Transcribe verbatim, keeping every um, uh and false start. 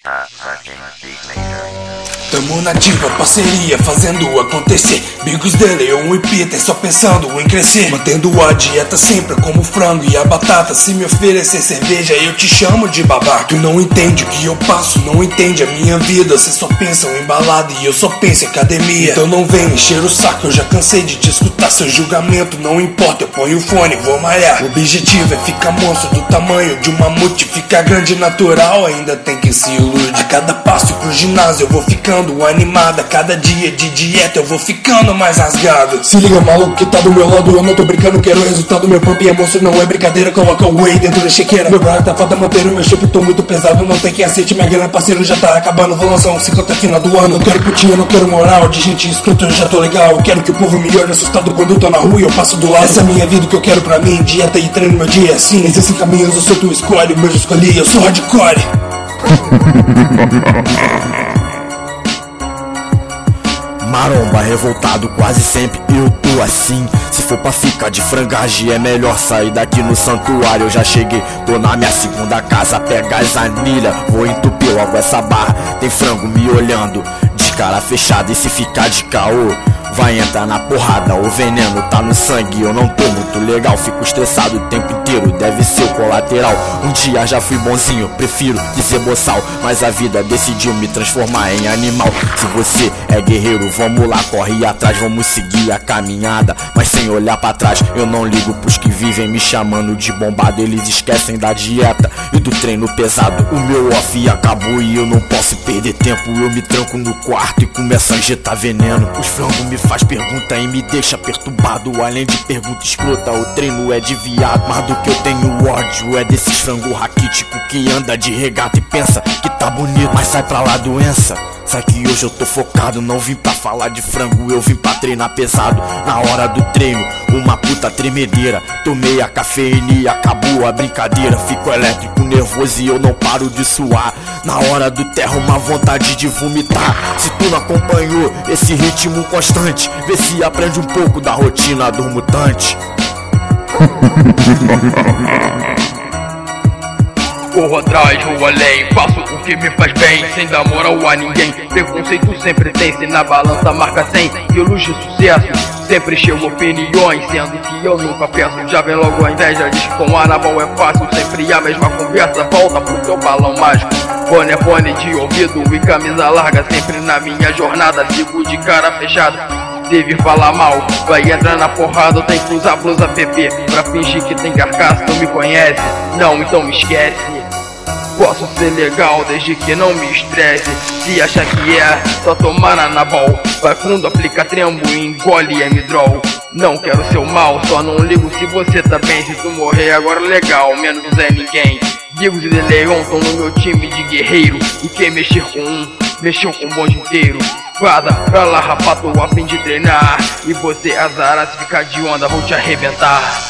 Tamo nativa, parceria, fazendo acontecer. Bigos dele, um hipster, só pensando em crescer. Mantendo a dieta sempre como o frango e a batata. Se me oferecer cerveja, eu te chamo de babaca. Tu não entende o que eu passo, não entende a minha vida. Cê só pensa em balada e eu só penso em academia. Então não vem encher o saco, eu já cansei de te escutar. Seu julgamento não importa, eu ponho o fone, vou malhar. O objetivo é ficar monstro do tamanho de um mamute. Ficar grande natural, ainda tem que se iludir. A cada passo pro ginásio eu vou ficando animada, cada dia de dieta eu vou ficando mais rasgado. Se liga, maluco, que tá do meu lado, eu não tô brincando, quero o resultado. Meu pump é monstro, não é brincadeira. Coloca o whey dentro da chequeira. Meu brother tá foda manter o meu shape, tô muito pesado, não tem quem aceite. Minha grana, parceiro, já tá acabando. Vou lançar um ciclo até final do ano. Não quero putinha, não quero moral de gente escrota, eu já tô legal. Eu quero que o povo me olhe assustado quando eu tô na rua e eu passo do lado. Essa é a minha vida, que eu quero pra mim, dieta e treino, meu dia é assim. Existem caminhos, eu sou tu escolhe, o meu já escolhi, eu sou hardcore. Maromba, revoltado, quase sempre eu tô assim. Se for pra ficar de frangagem, é melhor sair daqui no santuário. Eu já cheguei, tô na minha segunda casa. Pega as anilhas, vou entupir logo essa barra. Tem frango me olhando de cara fechada. E se ficar de caô, vai entrar na porrada. O veneno tá no sangue, eu não tô muito legal. Fico estressado o tempo inteiro, deve ser o colateral. Um dia já fui bonzinho, prefiro dizer boçal. Mas a vida decidiu me transformar em animal. Se você é guerreiro, vamos lá, corre atrás. Vamos seguir a caminhada, mas sem olhar pra trás. Eu não ligo pros que vivem me chamando de bombado. Eles esquecem da dieta e do treino pesado. O meu off acabou e eu não posso perder tempo. Eu me tranco no quarto e começo a injetar veneno. Os frangos me faz pergunta e me deixa perturbado. Além de pergunta escrota, o treino é de viado. Mas do que eu tenho ódio é desses frango raquítico que anda de regata e pensa que tá bonito, mas sai pra lá doença. Sai que hoje eu tô focado, não vim pra falar de frango, eu vim pra treinar pesado. Na hora do treino, uma puta tremedeira. Tomei a cafeína e acabou a brincadeira. Fico elétrico, nervoso e eu não paro de suar. Na hora do terra, uma vontade de vomitar. Se tu não acompanhou esse ritmo constante, vê se aprende um pouco da rotina do mutante. Corro atrás, vou além, faço o que me faz bem, sem dar moral a ninguém. Preconceito sempre tem, se na balança marca cem. Quilos de sucesso, sempre chego opiniões, sendo que eu nunca peço. Já vem logo a inveja, diz que com Anabol é fácil. Sempre a mesma conversa, volta pro teu balão mágico. Fone é fone de ouvido e camisa larga. Sempre na minha jornada, sigo de cara fechada. Deve falar mal, vai entrar na porrada, tem que usar blusa P P pra fingir que tem carcaça, não me conhece, não, então me esquece. Posso ser legal desde que não me estresse. Se acha que é, só tomar Anabol. Vai fundo, aplica trembo e engole M-Droll. Não quero seu mal, só não ligo se você tá bem. Se tu morrer agora legal, menos é ninguém. Bigos e Leon tão no meu time de guerreiro. E quem mexer com um, mexeu com o bonde inteiro. Vaza pra lá, rapaz, tô a fim de treinar. E você azara, se ficar de onda, vou te arrebentar.